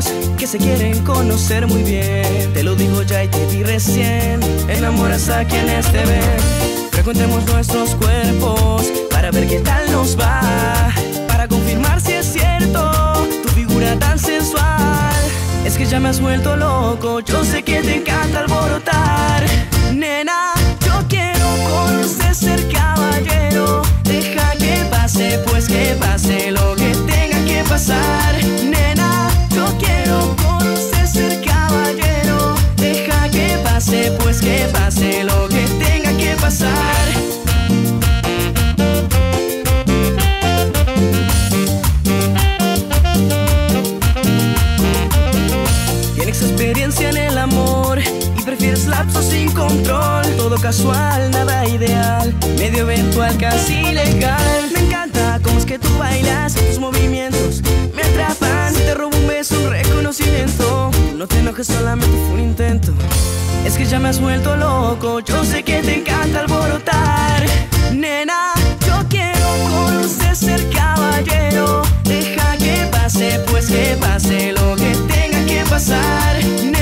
que se quieren conocer muy bien. Te lo digo ya y te di recién, enamoras a quienes te ven. Frecuentemos nuestros cuerpos para ver qué tal nos va, para confirmar si es cierto tu figura tan sensual. Es que ya me has vuelto loco, yo sé que te encanta alborotar. Nena, yo quiero conocer, ser caballero. Deja que pase, pues que pase lo que tenga que pasar. Nena, yo quiero conocer, ser caballero. Deja que pase, pues que pase lo que tenga que pasar. Tienes experiencia en el amor y prefieres lapsos sin control. Todo casual, nada ideal, medio eventual, casi legal. Me encanta cómo es que tú bailas, tus movimientos me atrapan. Te robo un beso, un reconocimiento. No te enojes, solamente fue un intento. Es que ya me has vuelto loco, yo sé que te encanta alborotar. Nena, yo quiero conocer, ser caballero. Deja que pase, pues que pase lo que tenga que pasar.